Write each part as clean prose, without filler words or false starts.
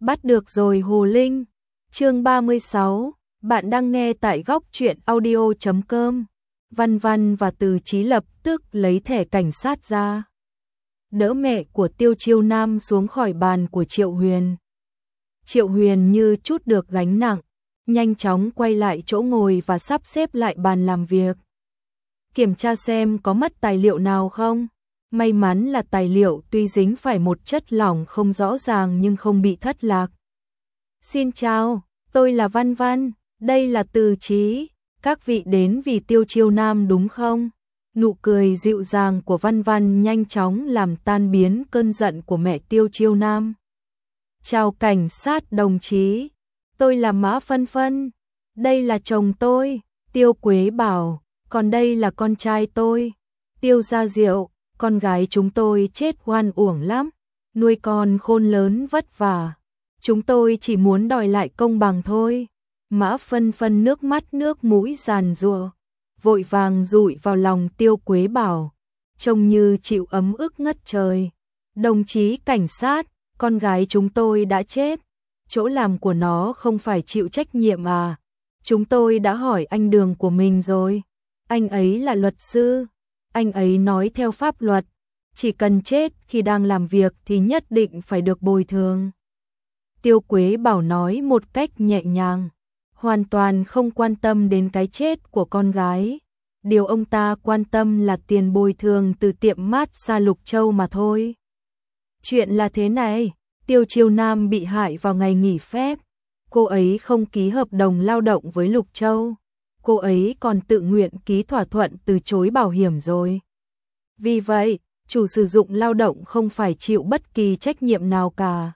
Bắt được rồi Hồ Linh. Chương 36, bạn đang nghe tại góc truyện audio.com. Văn Văn và Từ Chí lập tức lấy thẻ cảnh sát ra, đỡ mẹ của Tiêu Chiêu Nam xuống khỏi bàn của Triệu Huyền. Triệu Huyền như chút được gánh nặng, nhanh chóng quay lại chỗ ngồi và sắp xếp lại bàn làm việc. Kiểm tra xem có mất tài liệu nào không. May mắn là tài liệu tuy dính phải một chất lỏng không rõ ràng nhưng không bị thất lạc. Xin chào, tôi là Văn Văn, đây là Từ Chí, các vị đến vì Tiêu Chiêu Nam đúng không? Nụ cười dịu dàng của Văn Văn nhanh chóng làm tan biến cơn giận của mẹ Tiêu Chiêu Nam. Chào cảnh sát đồng chí, tôi là Mã Phân Phân, đây là chồng tôi, Tiêu Quế Bảo, còn đây là con trai tôi, Tiêu Gia Diệu. Con gái chúng tôi chết oan uổng lắm, nuôi con khôn lớn vất vả. Chúng tôi chỉ muốn đòi lại công bằng thôi. Mã Phân Phân nước mắt nước mũi giàn giụa, vội vàng dụi vào lòng Tiêu Quế Bảo, trông như chịu ấm ức ngất trời. Đồng chí cảnh sát, con gái chúng tôi đã chết, chỗ làm của nó không phải chịu trách nhiệm à? Chúng tôi đã hỏi anh Đường của mình rồi, anh ấy là luật sư. Anh ấy nói theo pháp luật, chỉ cần chết khi đang làm việc thì nhất định phải được bồi thường. Tiêu Quế Bảo nói một cách nhẹ nhàng, hoàn toàn không quan tâm đến cái chết của con gái. Điều ông ta quan tâm là tiền bồi thường từ tiệm massage Lục Châu mà thôi. Chuyện là thế này, Tiêu Chiêu Nam bị hại vào ngày nghỉ phép. Cô ấy không ký hợp đồng lao động với Lục Châu. Cô ấy còn tự nguyện ký thỏa thuận từ chối bảo hiểm rồi. Vì vậy, chủ sử dụng lao động không phải chịu bất kỳ trách nhiệm nào cả.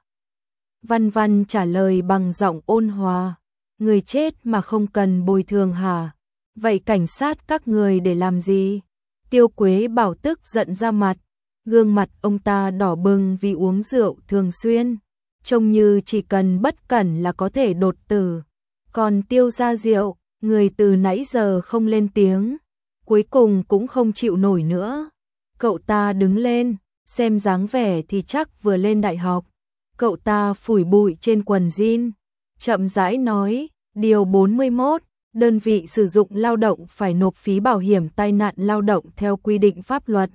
Văn Văn trả lời bằng giọng ôn hòa. Người chết mà không cần bồi thường hả? Vậy cảnh sát các người để làm gì? Tiêu Quế Bảo tức giận ra mặt. Gương mặt ông ta đỏ bừng vì uống rượu thường xuyên. Trông như chỉ cần bất cẩn là có thể đột tử. Còn Tiêu Gia Diệu, người từ nãy giờ không lên tiếng, cuối cùng cũng không chịu nổi nữa. Cậu ta đứng lên, xem dáng vẻ thì chắc vừa lên đại học. Cậu ta phủi bụi trên quần jean, chậm rãi nói, điều 41, đơn vị sử dụng lao động phải nộp phí bảo hiểm tai nạn lao động theo quy định pháp luật.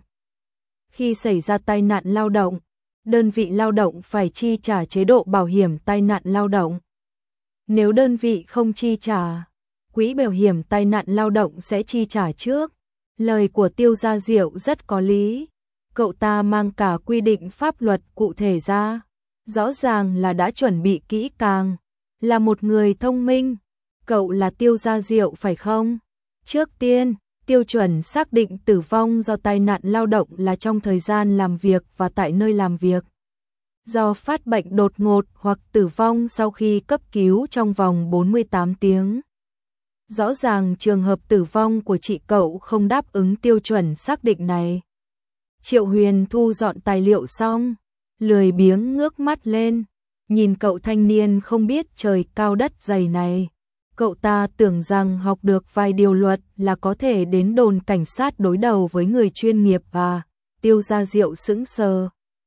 Khi xảy ra tai nạn lao động, đơn vị lao động phải chi trả chế độ bảo hiểm tai nạn lao động. Nếu đơn vị không chi trả, quỹ bảo hiểm tai nạn lao động sẽ chi trả trước. Lời của Tiêu Gia Diệu rất có lý. Cậu ta mang cả quy định pháp luật cụ thể ra. Rõ ràng là đã chuẩn bị kỹ càng. Là một người thông minh. Cậu là Tiêu Gia Diệu phải không? Trước tiên, tiêu chuẩn xác định tử vong do tai nạn lao động là trong thời gian làm việc và tại nơi làm việc. Do phát bệnh đột ngột hoặc tử vong sau khi cấp cứu trong vòng 48 tiếng. Rõ ràng trường hợp tử vong của chị cậu không đáp ứng tiêu chuẩn xác định này. Triệu Huyền thu dọn tài liệu xong, lười biếng ngước mắt lên, nhìn cậu thanh niên không biết trời cao đất dày này. Cậu ta tưởng rằng học được vài điều luật là có thể đến đồn cảnh sát đối đầu với người chuyên nghiệp và Tiêu Gia Diệu sững sờ.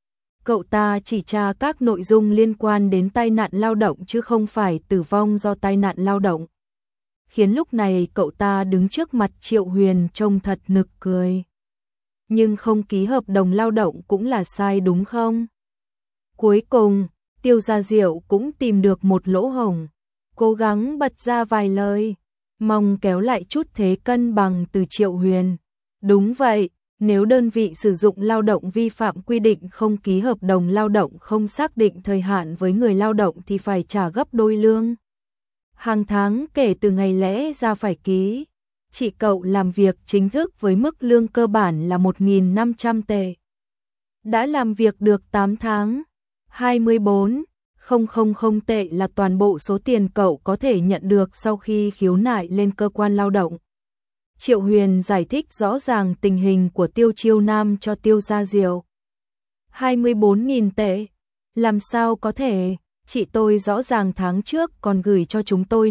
Cậu ta chỉ tra các nội dung liên quan đến tai nạn lao động chứ không phải tử vong do tai nạn lao động. Khiến lúc này cậu ta đứng trước mặt Triệu Huyền trông thật nực cười. Nhưng không ký hợp đồng lao động cũng là sai đúng không? Cuối cùng, Tiêu Gia Diệu cũng tìm được một lỗ hổng, cố gắng bật ra vài lời, mong kéo lại chút thế cân bằng từ Triệu Huyền. Đúng vậy, nếu đơn vị sử dụng lao động vi phạm quy định không ký hợp đồng lao động không xác định thời hạn với người lao động thì phải trả gấp đôi lương hàng tháng kể từ ngày lẽ ra phải ký. Chị cậu làm việc chính thức với mức lương cơ bản là 1.500 tệ. Đã làm việc được 8 tháng, 24.000 tệ là toàn bộ số tiền cậu có thể nhận được sau khi khiếu nại lên cơ quan lao động. Triệu Huyền giải thích rõ ràng tình hình của Tiêu Chiêu Nam cho Tiêu Gia Diệu. 24.000 tệ? Làm sao có thể? Chị tôi rõ ràng tháng trước còn gửi cho chúng tôi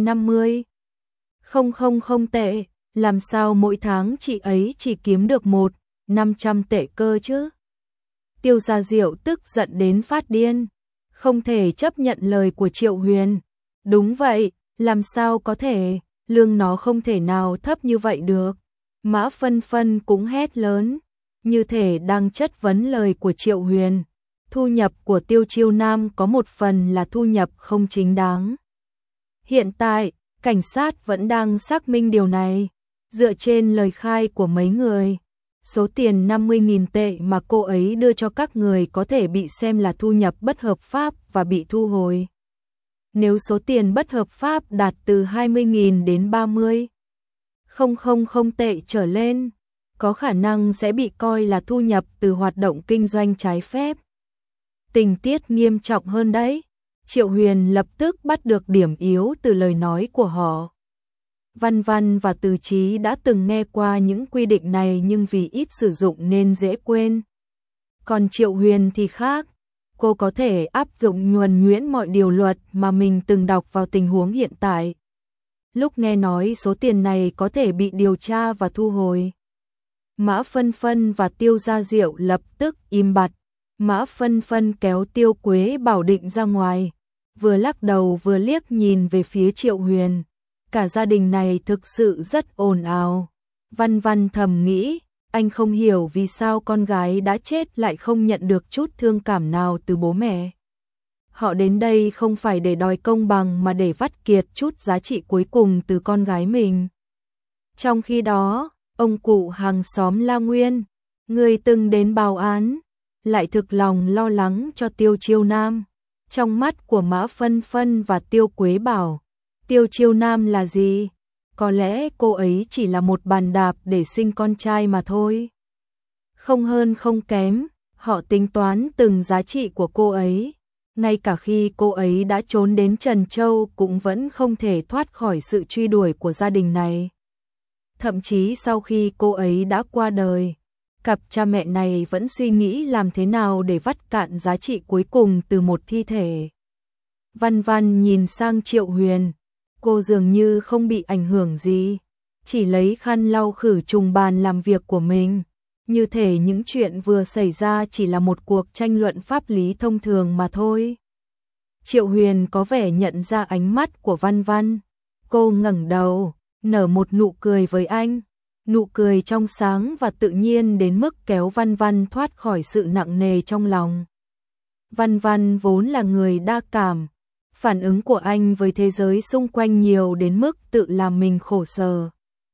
50.000 tệ, làm sao mỗi tháng chị ấy chỉ kiếm được 1.500 tệ cơ chứ? Tiêu Gia Diệu tức giận đến phát điên. Không thể chấp nhận lời của Triệu Huyền. Đúng vậy, làm sao có thể, lương nó không thể nào thấp như vậy được. Mã Phân Phân cũng hét lớn, như thể đang chất vấn lời của Triệu Huyền. Thu nhập của Tiêu Chiêu Nam có một phần là thu nhập không chính đáng. Hiện tại, cảnh sát vẫn đang xác minh điều này. Dựa trên lời khai của mấy người, số tiền 50.000 tệ mà cô ấy đưa cho các người có thể bị xem là thu nhập bất hợp pháp và bị thu hồi. Nếu số tiền bất hợp pháp đạt từ 20.000 đến 30.000 tệ trở lên, có khả năng sẽ bị coi là thu nhập từ hoạt động kinh doanh trái phép. Tình tiết nghiêm trọng hơn đấy. Triệu Huyền lập tức bắt được điểm yếu từ lời nói của họ. Văn Văn và Từ Chí đã từng nghe qua những quy định này nhưng vì ít sử dụng nên dễ quên. Còn Triệu Huyền thì khác, cô có thể áp dụng nhuần nhuyễn mọi điều luật mà mình từng đọc vào tình huống hiện tại. Lúc nghe nói số tiền này có thể bị điều tra và thu hồi, Mã Phân Phân và Tiêu Gia Diệu lập tức im bặt. Mã Phân Phân kéo Tiêu Quế Bảo định ra ngoài, vừa lắc đầu vừa liếc nhìn về phía Triệu Huyền. Cả gia đình này thực sự rất ồn ào. Văn Văn thầm nghĩ, anh không hiểu vì sao con gái đã chết lại không nhận được chút thương cảm nào từ bố mẹ. Họ đến đây không phải để đòi công bằng mà để vắt kiệt chút giá trị cuối cùng từ con gái mình. Trong khi đó, ông cụ hàng xóm La Nguyên, người từng đến báo án, lại thực lòng lo lắng cho Tiêu Chiêu Nam. Trong mắt của Mã Phân Phân và Tiêu Quế Bảo, Tiêu Chiêu Nam là gì? Có lẽ cô ấy chỉ là một bàn đạp để sinh con trai mà thôi. Không hơn không kém, họ tính toán từng giá trị của cô ấy. Ngay cả khi cô ấy đã trốn đến Trần Châu cũng vẫn không thể thoát khỏi sự truy đuổi của gia đình này. Thậm chí sau khi cô ấy đã qua đời, cặp cha mẹ này vẫn suy nghĩ làm thế nào để vắt cạn giá trị cuối cùng từ một thi thể. Văn Văn nhìn sang Triệu Huyền, cô dường như không bị ảnh hưởng gì, chỉ lấy khăn lau khử trùng bàn làm việc của mình, như thể những chuyện vừa xảy ra chỉ là một cuộc tranh luận pháp lý thông thường mà thôi. Triệu Huyền có vẻ nhận ra ánh mắt của Văn Văn, cô ngẩng đầu, nở một nụ cười với anh, nụ cười trong sáng và tự nhiên đến mức kéo Văn Văn thoát khỏi sự nặng nề trong lòng. Văn Văn vốn là người đa cảm, phản ứng của anh với thế giới xung quanh nhiều đến mức tự làm mình khổ sở.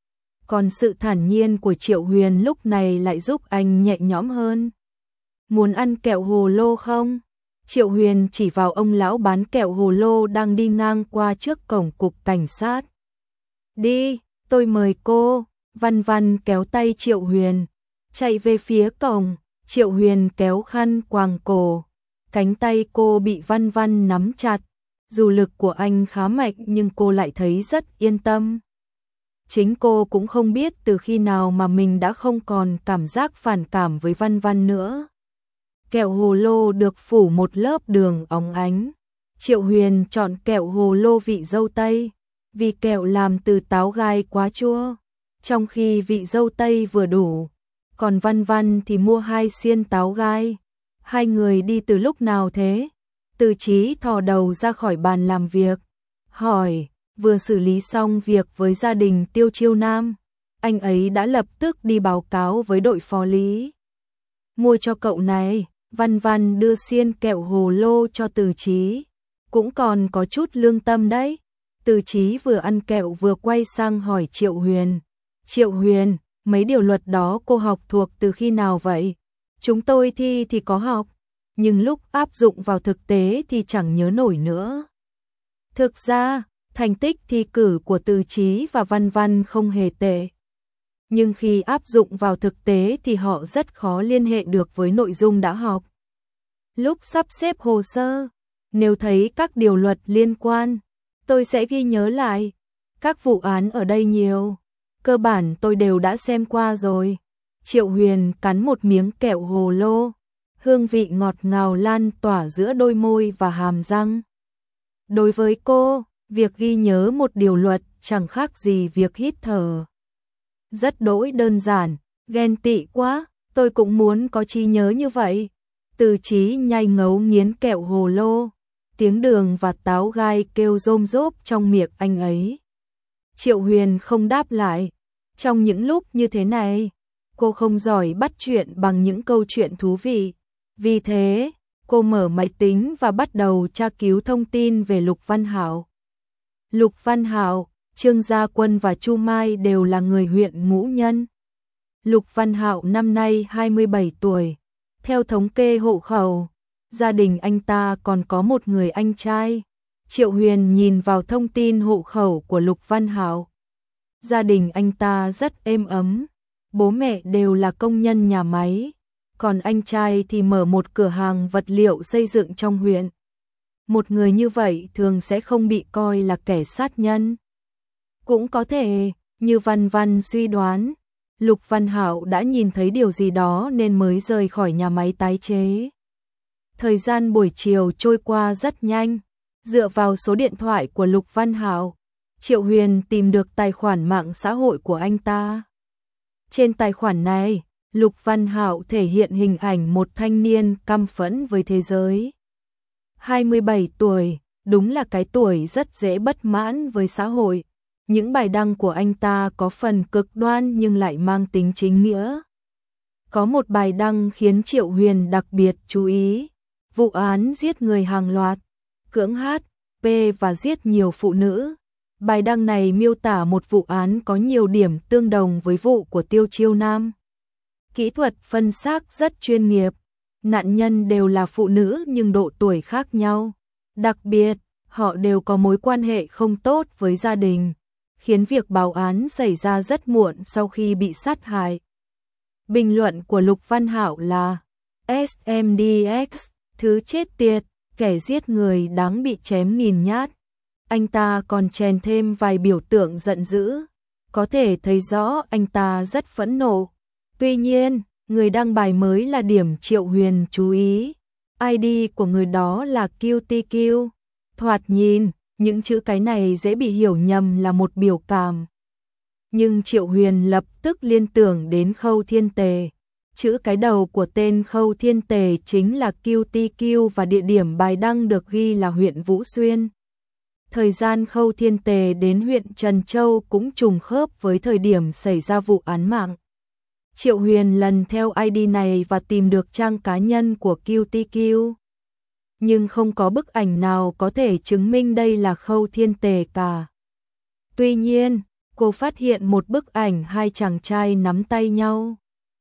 Còn sự thản nhiên của Triệu Huyền lúc này lại giúp anh nhẹ nhõm hơn. Muốn ăn kẹo hồ lô không? Triệu Huyền chỉ vào ông lão bán kẹo hồ lô đang đi ngang qua trước cổng cục cảnh sát. Đi, tôi mời cô. Văn Văn kéo tay Triệu Huyền, chạy về phía cổng. Triệu Huyền kéo khăn quàng cổ, cánh tay cô bị Văn Văn nắm chặt. Dù lực của anh khá mạnh nhưng cô lại thấy rất yên tâm. Chính cô cũng không biết từ khi nào mà mình đã không còn cảm giác phản cảm với Văn Văn nữa. Kẹo hồ lô được phủ một lớp đường óng ánh. Triệu Huyền chọn kẹo hồ lô vị dâu tây, vì kẹo làm từ táo gai quá chua, trong khi vị dâu tây vừa đủ. Còn Văn Văn thì mua 2 xiên táo gai. Hai người đi từ lúc nào thế? Từ Chí thò đầu ra khỏi bàn làm việc, hỏi, vừa xử lý xong việc với gia đình Tiêu Chiêu Nam, anh ấy đã lập tức đi báo cáo với đội phó lý. Mua cho cậu này. Văn Văn đưa xiên kẹo hồ lô cho Từ Chí, cũng còn có chút lương tâm đấy. Từ Chí vừa ăn kẹo vừa quay sang hỏi Triệu Huyền. Triệu Huyền, mấy điều luật đó cô học thuộc từ khi nào vậy? Chúng tôi thi thì có học, nhưng lúc áp dụng vào thực tế thì chẳng nhớ nổi nữa. Thực ra, thành tích thi cử của Từ Chí và Văn Văn không hề tệ. Nhưng khi áp dụng vào thực tế thì họ rất khó liên hệ được với nội dung đã học. Lúc sắp xếp hồ sơ, nếu thấy các điều luật liên quan, tôi sẽ ghi nhớ lại. Các vụ án ở đây nhiều, cơ bản tôi đều đã xem qua rồi. Triệu Huyền cắn một miếng kẹo hồ lô, hương vị ngọt ngào lan tỏa giữa đôi môi và hàm răng. Đối với cô, việc ghi nhớ một điều luật chẳng khác gì việc hít thở. Rất đỗi đơn giản, ghen tị quá, tôi cũng muốn có trí nhớ như vậy. Từ Chí nhai ngấu nghiến kẹo hồ lô, tiếng đường và táo gai kêu rôm rốp trong miệng anh ấy. Triệu Huyền không đáp lại. Trong những lúc như thế này, cô không giỏi bắt chuyện bằng những câu chuyện thú vị. Vì thế, cô mở máy tính và bắt đầu tra cứu thông tin về Lục Văn Hạo. Lục Văn Hạo, Trương Gia Quân và Chu Mai đều là người huyện Ngũ Nhân. Lục Văn Hạo năm nay 27 tuổi. Theo thống kê hộ khẩu, gia đình anh ta còn có một người anh trai. Triệu Huyền nhìn vào thông tin hộ khẩu của Lục Văn Hạo. Gia đình anh ta rất êm ấm, bố mẹ đều là công nhân nhà máy, còn anh trai thì mở một cửa hàng vật liệu xây dựng trong huyện. Một người như vậy thường sẽ không bị coi là kẻ sát nhân. Cũng có thể, như Văn Văn suy đoán, Lục Văn Hạo đã nhìn thấy điều gì đó nên mới rời khỏi nhà máy tái chế. Thời gian buổi chiều trôi qua rất nhanh. Dựa vào số điện thoại của Lục Văn Hạo, Triệu Huyền tìm được tài khoản mạng xã hội của anh ta. Trên tài khoản này, Lục Văn Hạo thể hiện hình ảnh một thanh niên căm phẫn với thế giới. 27 tuổi, đúng là cái tuổi rất dễ bất mãn với xã hội. Những bài đăng của anh ta có phần cực đoan nhưng lại mang tính chính nghĩa. Có một bài đăng khiến Triệu Huyền đặc biệt chú ý. Vụ án giết người hàng loạt, cưỡng HP và giết nhiều phụ nữ. Bài đăng này miêu tả một vụ án có nhiều điểm tương đồng với vụ của Tiêu Chiêu Nam. Kỹ thuật phân xác rất chuyên nghiệp. Nạn nhân đều là phụ nữ nhưng độ tuổi khác nhau. Đặc biệt, họ đều có mối quan hệ không tốt với gia đình, khiến việc báo án xảy ra rất muộn sau khi bị sát hại. Bình luận của Lục Văn Hạo là SMDX, thứ chết tiệt, kẻ giết người đáng bị chém nghìn nhát. Anh ta còn chèn thêm vài biểu tượng giận dữ, có thể thấy rõ anh ta rất phẫn nộ. Tuy nhiên, người đăng bài mới là điểm Triệu Huyền chú ý. ID của người đó là QTQ. Thoạt nhìn, những chữ cái này dễ bị hiểu nhầm là một biểu cảm. Nhưng Triệu Huyền lập tức liên tưởng đến Khâu Thiên Tề. Chữ cái đầu của tên Khâu Thiên Tề chính là QTQ và địa điểm bài đăng được ghi là huyện Vũ Xuyên. Thời gian Khâu Thiên Tề đến huyện Trần Châu cũng trùng khớp với thời điểm xảy ra vụ án mạng. Triệu Huyền lần theo ID này và tìm được trang cá nhân của QTQ. Nhưng không có bức ảnh nào có thể chứng minh đây là Khâu Thiên Tề cả. Tuy nhiên, cô phát hiện một bức ảnh hai chàng trai nắm tay nhau.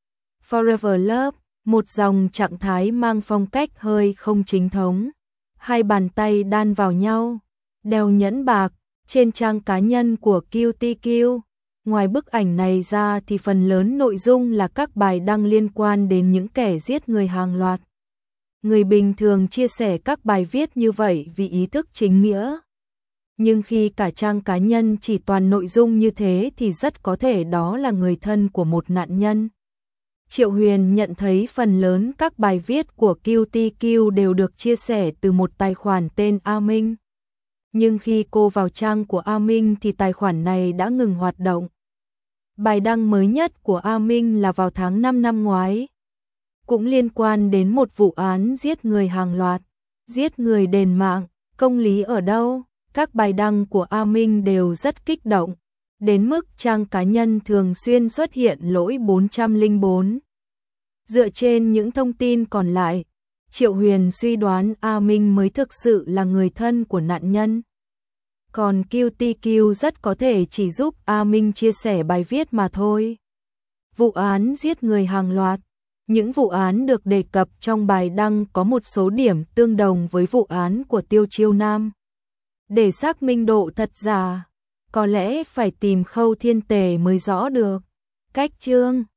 Forever Love, một dòng trạng thái mang phong cách hơi không chính thống. Hai bàn tay đan vào nhau, đeo nhẫn bạc, trên trang cá nhân của QTQ. Ngoài bức ảnh này ra thì phần lớn nội dung là các bài đăng liên quan đến những kẻ giết người hàng loạt. Người bình thường chia sẻ các bài viết như vậy vì ý thức chính nghĩa. Nhưng khi cả trang cá nhân chỉ toàn nội dung như thế thì rất có thể đó là người thân của một nạn nhân. Triệu Huyền nhận thấy phần lớn các bài viết của QTQ đều được chia sẻ từ một tài khoản tên A Minh. Nhưng khi cô vào trang của A Minh thì tài khoản này đã ngừng hoạt động. Bài đăng mới nhất của A Minh là vào tháng 5 năm ngoái. Cũng liên quan đến một vụ án giết người hàng loạt, giết người đền mạng, công lý ở đâu? Các bài đăng của A Minh đều rất kích động, đến mức trang cá nhân thường xuyên xuất hiện lỗi 404. Dựa trên những thông tin còn lại, Triệu Huyền suy đoán A Minh mới thực sự là người thân của nạn nhân. Còn QTQ rất có thể chỉ giúp A Minh chia sẻ bài viết mà thôi. Vụ án giết người hàng loạt. Những vụ án được đề cập trong bài đăng có một số điểm tương đồng với vụ án của Tiêu Chiêu Nam. Để xác minh độ thật giả, có lẽ phải tìm Khâu Thiên Tề mới rõ được. Cách chương